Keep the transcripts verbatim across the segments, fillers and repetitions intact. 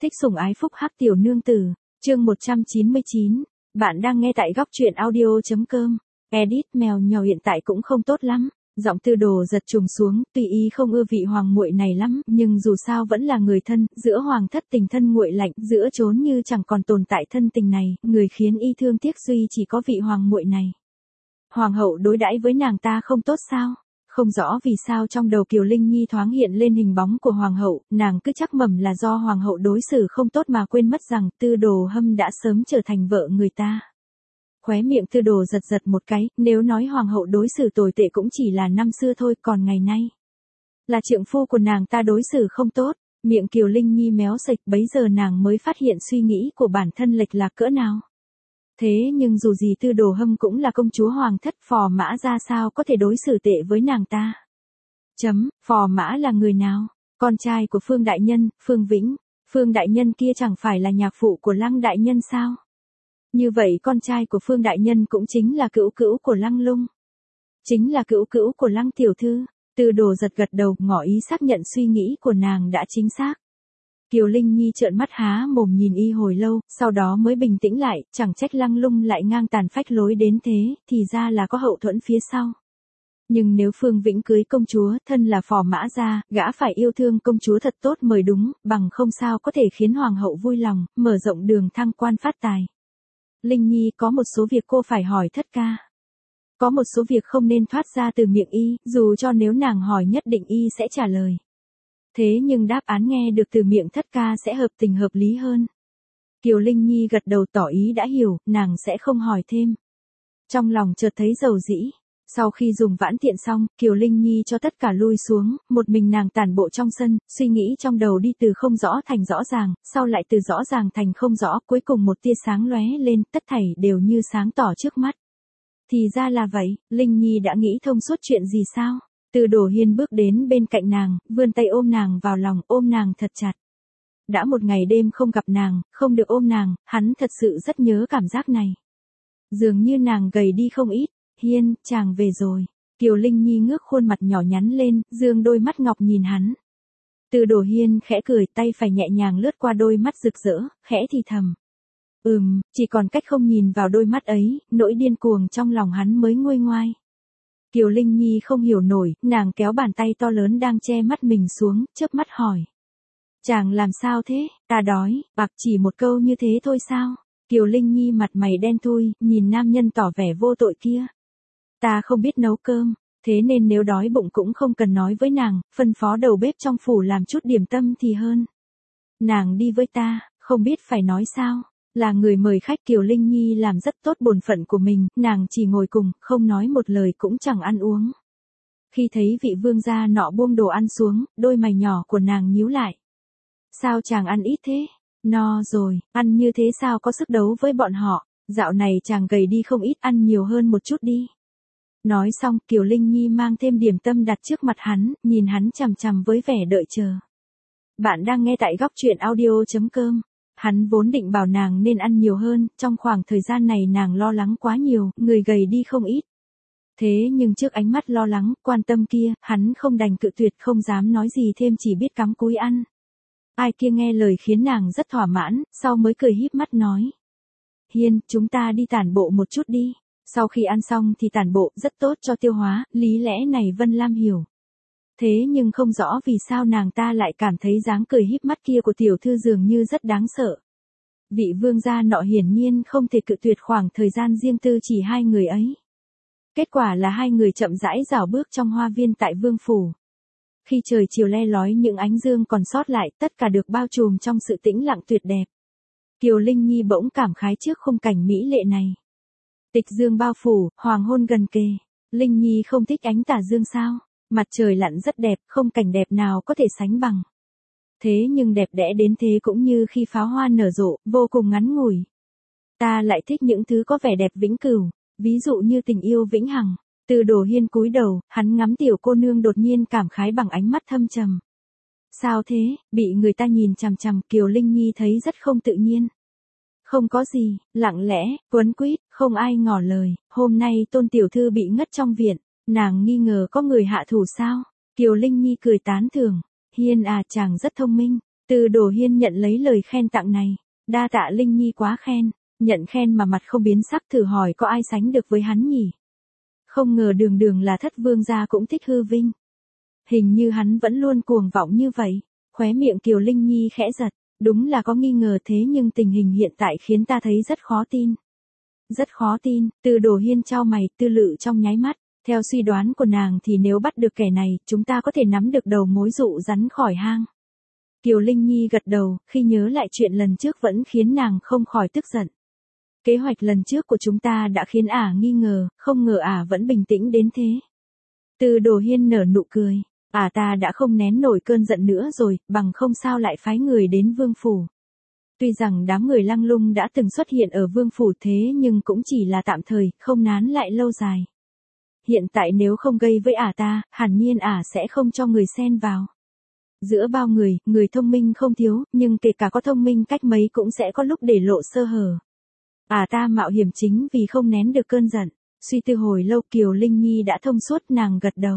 Thích sủng ái phúc hắc tiểu nương tử, chương một trăm chín mươi chín. Bạn đang nghe tại góc truyện audio.com. Edit mèo nhỏ hiện tại cũng không tốt lắm. Giọng Tư Đồ giật trùng xuống, tuy y không ưa vị hoàng muội này lắm, nhưng dù sao vẫn là người thân, giữa hoàng thất tình thân nguội lạnh, giữa chốn như chẳng còn tồn tại thân tình này, người khiến y thương tiếc duy chỉ có vị hoàng muội này. Hoàng hậu đối đãi với nàng ta không tốt sao? Không rõ vì sao trong đầu Kiều Linh Nhi thoáng hiện lên hình bóng của hoàng hậu, nàng cứ chắc mẩm là do hoàng hậu đối xử không tốt mà quên mất rằng Tư Đồ Hâm đã sớm trở thành vợ người ta. Khóe miệng Tư Đồ giật giật một cái, nếu nói hoàng hậu đối xử tồi tệ cũng chỉ là năm xưa thôi, còn ngày nay là trượng phu của nàng ta đối xử không tốt. Miệng Kiều Linh Nhi méo sạch, bấy giờ nàng mới phát hiện suy nghĩ của bản thân lệch lạc cỡ nào. Thế nhưng dù gì Tư Đồ Hâm cũng là công chúa hoàng thất, Phò Mã ra sao có thể đối xử tệ với nàng ta. Chấm, Phò Mã là người nào? Con trai của Phương Đại Nhân, Phương Vĩnh. Phương Đại Nhân kia chẳng phải là nhạc phụ của Lăng Đại Nhân sao? Như vậy con trai của Phương Đại Nhân cũng chính là cữu cữu của Lăng Lung. Chính là cữu cữu của Lăng Tiểu Thư. Tư Đồ giật gật đầu, ngỏ ý xác nhận suy nghĩ của nàng đã chính xác. Kiều Linh Nhi trợn mắt há mồm nhìn y hồi lâu, sau đó mới bình tĩnh lại, chẳng trách Lăng Lung lại ngang tàn phách lối đến thế, thì ra là có hậu thuẫn phía sau. Nhưng nếu Phương Vĩnh cưới công chúa, thân là Phò Mã gia, gã phải yêu thương công chúa thật tốt mới đúng, bằng không sao có thể khiến hoàng hậu vui lòng, mở rộng đường thăng quan phát tài. Linh Nhi, có một số việc cô phải hỏi thất ca. Có một số việc không nên thoát ra từ miệng y, dù cho nếu nàng hỏi nhất định y sẽ trả lời. Thế nhưng đáp án nghe được từ miệng thất ca sẽ hợp tình hợp lý hơn. Kiều Linh Nhi gật đầu tỏ ý đã hiểu, nàng sẽ không hỏi thêm. Trong lòng chợt thấy dầu dĩ. Sau khi dùng vãn tiện xong, Kiều Linh Nhi cho tất cả lui xuống, một mình nàng tản bộ trong sân, suy nghĩ trong đầu đi từ không rõ thành rõ ràng, sau lại từ rõ ràng thành không rõ, cuối cùng một tia sáng lóe lên, tất thảy đều như sáng tỏ trước mắt. Thì ra là vậy, Linh Nhi đã nghĩ thông suốt chuyện gì sao? Tư Đồ Hiên bước đến bên cạnh nàng, vươn tay ôm nàng vào lòng, ôm nàng thật chặt. Đã một ngày đêm không gặp nàng, không được ôm nàng, hắn thật sự rất nhớ cảm giác này. Dường như nàng gầy đi không ít. Hiên, chàng về rồi. Kiều Linh Nhi ngước khuôn mặt nhỏ nhắn lên, dương đôi mắt ngọc nhìn hắn. Tư Đồ Hiên khẽ cười, tay phải nhẹ nhàng lướt qua đôi mắt rực rỡ, khẽ thì thầm. Ừm, chỉ còn cách không nhìn vào đôi mắt ấy, nỗi điên cuồng trong lòng hắn mới nguôi ngoai. Kiều Linh Nhi không hiểu nổi, nàng kéo bàn tay to lớn đang che mắt mình xuống, chớp mắt hỏi. Chàng làm sao thế, ta đói, bạc chỉ một câu như thế thôi sao? Kiều Linh Nhi mặt mày đen thui, nhìn nam nhân tỏ vẻ vô tội kia. Ta không biết nấu cơm, thế nên nếu đói bụng cũng không cần nói với nàng, phân phó đầu bếp trong phủ làm chút điểm tâm thì hơn. Nàng đi với ta, không biết phải nói sao, là người mời khách. Kiều Linh Nhi làm rất tốt bổn phận của mình, nàng chỉ ngồi cùng, không nói một lời cũng chẳng ăn uống. Khi thấy vị vương gia nọ buông đồ ăn xuống, đôi mày nhỏ của nàng nhíu lại. Sao chàng ăn ít thế? No rồi, ăn như thế sao có sức đấu với bọn họ, dạo này chàng gầy đi không ít, ăn nhiều hơn một chút đi. Nói xong, Kiều Linh Nhi mang thêm điểm tâm đặt trước mặt hắn, nhìn hắn chằm chằm với vẻ đợi chờ. Bạn đang nghe tại góc truyện audio.com. Hắn vốn định bảo nàng nên ăn nhiều hơn, trong khoảng thời gian này nàng lo lắng quá nhiều, người gầy đi không ít. Thế nhưng trước ánh mắt lo lắng, quan tâm kia, hắn không đành cự tuyệt, không dám nói gì thêm, chỉ biết cắm cúi ăn. Ai kia nghe lời khiến nàng rất thỏa mãn, sau mới cười híp mắt nói. Hiên, chúng ta đi tản bộ một chút đi. Sau khi ăn xong thì tản bộ rất tốt cho tiêu hóa, lý lẽ này Vân Lam hiểu. Thế nhưng không rõ vì sao nàng ta lại cảm thấy dáng cười híp mắt kia của tiểu thư dường như rất đáng sợ. Vị vương gia nọ hiển nhiên không thể cự tuyệt khoảng thời gian riêng tư chỉ hai người ấy. Kết quả là hai người chậm rãi rảo bước trong hoa viên tại vương phủ. Khi trời chiều le lói những ánh dương còn sót lại, tất cả được bao trùm trong sự tĩnh lặng tuyệt đẹp. Kiều Linh Nhi bỗng cảm khái trước khung cảnh mỹ lệ này. Tịch dương bao phủ, hoàng hôn gần kề. Linh Nhi không thích ánh tà dương sao? Mặt trời lặn rất đẹp, không cảnh đẹp nào có thể sánh bằng. Thế nhưng đẹp đẽ đến thế cũng như khi pháo hoa nở rộ, vô cùng ngắn ngủi. Ta lại thích những thứ có vẻ đẹp vĩnh cửu, ví dụ như tình yêu vĩnh hằng. Tư Đồ Hiên cúi đầu, hắn ngắm tiểu cô nương đột nhiên cảm khái bằng ánh mắt thâm trầm. Sao thế, bị người ta nhìn chằm chằm, Kiều Linh Nhi thấy rất không tự nhiên. Không có gì, lặng lẽ, quấn quýt, không ai ngỏ lời, hôm nay Tôn tiểu thư bị ngất trong viện, nàng nghi ngờ có người hạ thủ sao? Kiều Linh Nhi cười tán thưởng, Hiên à, chàng rất thông minh. Từ Đồ Hiên nhận lấy lời khen tặng này, đa tạ Linh Nhi quá khen, nhận khen mà mặt không biến sắc, thử hỏi có ai sánh được với hắn nhỉ? Không ngờ đường đường là thất vương gia cũng thích hư vinh. Hình như hắn vẫn luôn cuồng vọng như vậy, khóe miệng Kiều Linh Nhi khẽ giật, đúng là có nghi ngờ thế nhưng tình hình hiện tại khiến ta thấy rất khó tin. Rất khó tin, Từ Đồ Hiên chau mày, tư lự trong nháy mắt, theo suy đoán của nàng thì nếu bắt được kẻ này, chúng ta có thể nắm được đầu mối dụ rắn khỏi hang. Kiều Linh Nhi gật đầu, khi nhớ lại chuyện lần trước vẫn khiến nàng không khỏi tức giận. Kế hoạch lần trước của chúng ta đã khiến ả nghi ngờ, không ngờ ả vẫn bình tĩnh đến thế. Từ Đồ Hiên nở nụ cười, ả ta đã không nén nổi cơn giận nữa rồi, bằng không sao lại phái người đến vương phủ. Tuy rằng đám người Lăng Lung đã từng xuất hiện ở vương phủ thế nhưng cũng chỉ là tạm thời, không nán lại lâu dài. Hiện tại nếu không gây với ả ta, hẳn nhiên ả sẽ không cho người xen vào. Giữa bao người, người thông minh không thiếu, nhưng kể cả có thông minh cách mấy cũng sẽ có lúc để lộ sơ hở. Ả ta mạo hiểm chính vì không nén được cơn giận. Suy tư hồi lâu Kiều Linh Nhi đã thông suốt, nàng gật đầu.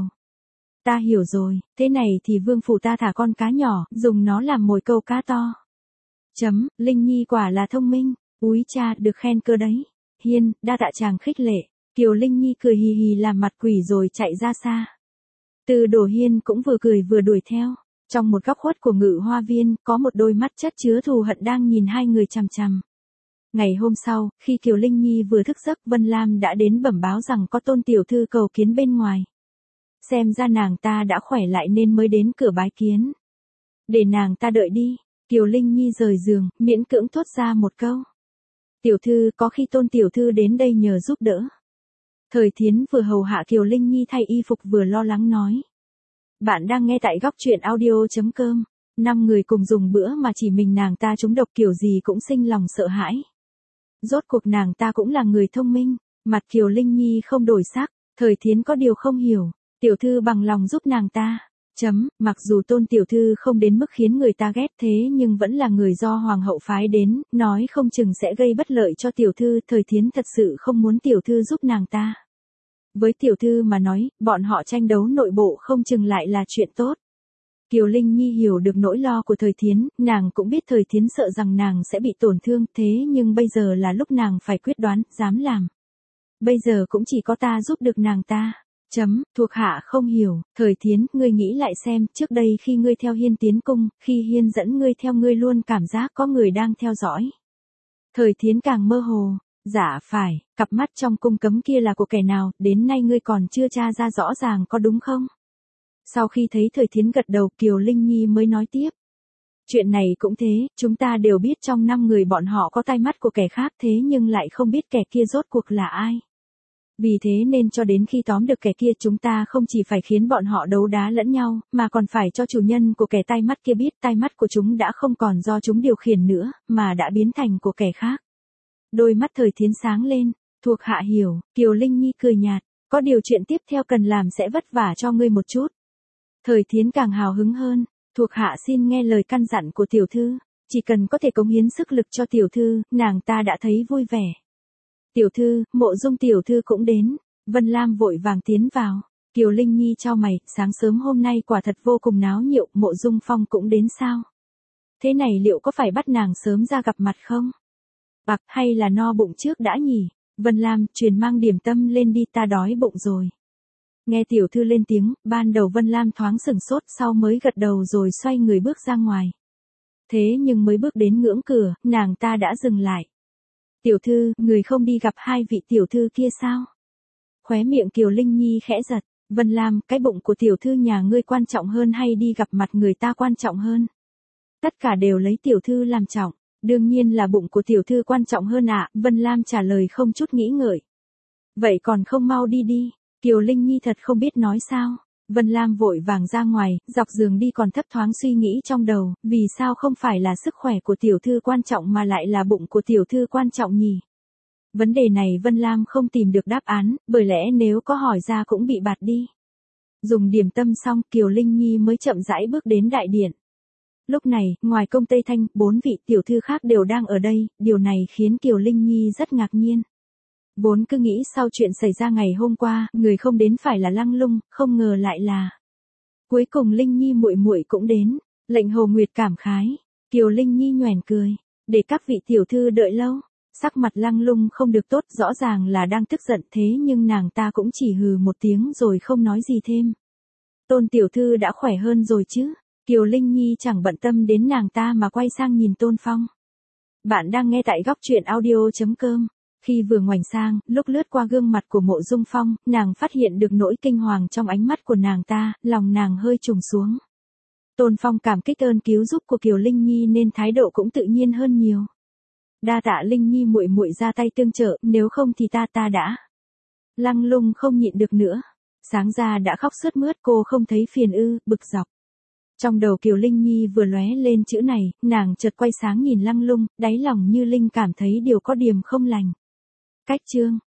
Ta hiểu rồi, thế này thì vương phủ ta thả con cá nhỏ, dùng nó làm mồi câu cá to. Chấm, Linh Nhi quả là thông minh, úi cha, được khen cơ đấy. Hiên, đa tạ chàng khích lệ. Kiều Linh Nhi cười hì hì làm mặt quỷ rồi chạy ra xa. Từ Đồ Hiên cũng vừa cười vừa đuổi theo. Trong một góc khuất của Ngự Hoa Viên, có một đôi mắt chất chứa thù hận đang nhìn hai người chằm chằm. Ngày hôm sau, khi Kiều Linh Nhi vừa thức giấc, Vân Lam đã đến bẩm báo rằng có Tôn tiểu thư cầu kiến bên ngoài. Xem ra nàng ta đã khỏe lại nên mới đến cửa bái kiến. Để nàng ta đợi đi. Kiều Linh Nhi rời giường, miễn cưỡng thốt ra một câu. Tiểu thư, có khi Tôn tiểu thư đến đây nhờ giúp đỡ. Thời Thiến vừa hầu hạ Kiều Linh Nhi thay y phục vừa lo lắng nói. Bạn đang nghe tại góc truyện audio.com. Năm người cùng dùng bữa mà chỉ mình nàng ta trúng độc, kiểu gì cũng sinh lòng sợ hãi. Rốt cuộc nàng ta cũng là người thông minh. Mặt Kiều Linh Nhi không đổi sắc. Thời Thiến có điều không hiểu. Tiểu thư bằng lòng giúp nàng ta. Chấm, mặc dù Tôn tiểu thư không đến mức khiến người ta ghét thế nhưng vẫn là người do hoàng hậu phái đến, nói không chừng sẽ gây bất lợi cho tiểu thư. Thời Thiến thật sự không muốn tiểu thư giúp nàng ta. Với tiểu thư mà nói, bọn họ tranh đấu nội bộ không chừng lại là chuyện tốt. Kiều Linh Nhi hiểu được nỗi lo của Thời Thiến, nàng cũng biết Thời Thiến sợ rằng nàng sẽ bị tổn thương, thế nhưng bây giờ là lúc nàng phải quyết đoán, dám làm. Bây giờ cũng chỉ có ta giúp được nàng ta. Chấm, thuộc hạ không hiểu, Thời Thiến, ngươi nghĩ lại xem, trước đây khi ngươi theo Hiên tiến cung, khi Hiên dẫn ngươi theo ngươi luôn cảm giác có người đang theo dõi. Thời Thiến càng mơ hồ. Dạ phải, cặp mắt trong cung cấm kia là của kẻ nào, đến nay ngươi còn chưa tra ra rõ ràng có đúng không? Sau khi thấy Thời Thiến gật đầu, Kiều Linh Nhi mới nói tiếp. Chuyện này cũng thế, chúng ta đều biết trong năm người bọn họ có tai mắt của kẻ khác, thế nhưng lại không biết kẻ kia rốt cuộc là ai. Vì thế nên cho đến khi tóm được kẻ kia, chúng ta không chỉ phải khiến bọn họ đấu đá lẫn nhau, mà còn phải cho chủ nhân của kẻ tai mắt kia biết tai mắt của chúng đã không còn do chúng điều khiển nữa, mà đã biến thành của kẻ khác. Đôi mắt Thời Thiến sáng lên, thuộc hạ hiểu. Kiều Linh Nhi cười nhạt, có điều chuyện tiếp theo cần làm sẽ vất vả cho ngươi một chút. Thời Thiến càng hào hứng hơn, thuộc hạ xin nghe lời căn dặn của tiểu thư, chỉ cần có thể cống hiến sức lực cho tiểu thư, nàng ta đã thấy vui vẻ. Tiểu thư, Mộ Dung tiểu thư cũng đến. Vân Lam vội vàng tiến vào. Kiều Linh Nhi chau mày, sáng sớm hôm nay quả thật vô cùng náo nhiệt, Mộ Dung Phong cũng đến sao? Thế này liệu có phải bắt nàng sớm ra gặp mặt không? Bạc, hay là no bụng trước đã nhỉ? Vân Lam, truyền mang điểm tâm lên đi, ta đói bụng rồi. Nghe tiểu thư lên tiếng, ban đầu Vân Lam thoáng sửng sốt, sau mới gật đầu rồi xoay người bước ra ngoài. Thế nhưng mới bước đến ngưỡng cửa, nàng ta đã dừng lại. Tiểu thư, người không đi gặp hai vị tiểu thư kia sao? Khóe miệng Kiều Linh Nhi khẽ giật. Vân Lam, cái bụng của tiểu thư nhà ngươi quan trọng hơn hay đi gặp mặt người ta quan trọng hơn? Tất cả đều lấy tiểu thư làm trọng. Đương nhiên là bụng của tiểu thư quan trọng hơn ạ, à, Vân Lam trả lời không chút nghĩ ngợi. Vậy còn không mau đi đi. Kiều Linh Nhi thật không biết nói sao. Vân Lam vội vàng ra ngoài, dọc giường đi còn thấp thoáng suy nghĩ trong đầu, vì sao không phải là sức khỏe của tiểu thư quan trọng mà lại là bụng của tiểu thư quan trọng nhỉ? Vấn đề này Vân Lam không tìm được đáp án, bởi lẽ nếu có hỏi ra cũng bị bạt đi. Dùng điểm tâm xong, Kiều Linh Nhi mới chậm rãi bước đến đại điện. Lúc này, ngoài Công Tây Thanh, bốn vị tiểu thư khác đều đang ở đây, điều này khiến Kiều Linh Nhi rất ngạc nhiên. Vốn cứ nghĩ sau chuyện xảy ra ngày hôm qua, người không đến phải là Lăng Lung, không ngờ lại là. Cuối cùng Linh Nhi muội muội cũng đến, Lệnh Hồ Nguyệt cảm khái, Kiều Linh Nhi nhoẻn cười, để các vị tiểu thư đợi lâu. Sắc mặt Lăng Lung không được tốt, rõ ràng là đang tức giận, thế nhưng nàng ta cũng chỉ hừ một tiếng rồi không nói gì thêm. Tôn tiểu thư đã khỏe hơn rồi chứ? Kiều Linh Nhi chẳng bận tâm đến nàng ta mà quay sang nhìn Tôn Phong. Bạn đang nghe tại góc truyện audio.com. Khi vừa ngoảnh sang, lúc lướt qua gương mặt của Mộ Dung Phong, nàng phát hiện được nỗi kinh hoàng trong ánh mắt của nàng ta, lòng nàng hơi trùng xuống. Tôn Phong cảm kích ơn cứu giúp của Kiều Linh Nhi nên thái độ cũng tự nhiên hơn nhiều. Đa tạ Linh Nhi muội muội ra tay tương trợ, nếu không thì ta ta đã. Lăng Lung không nhịn được nữa. Sáng ra đã khóc sướt mướt, cô không thấy phiền ư, bực dọc. Trong đầu Kiều Linh Nhi vừa lóe lên chữ này, nàng chợt quay sáng nhìn Lăng Lung, đáy lòng như Linh cảm thấy điều có điểm không lành. Cách chương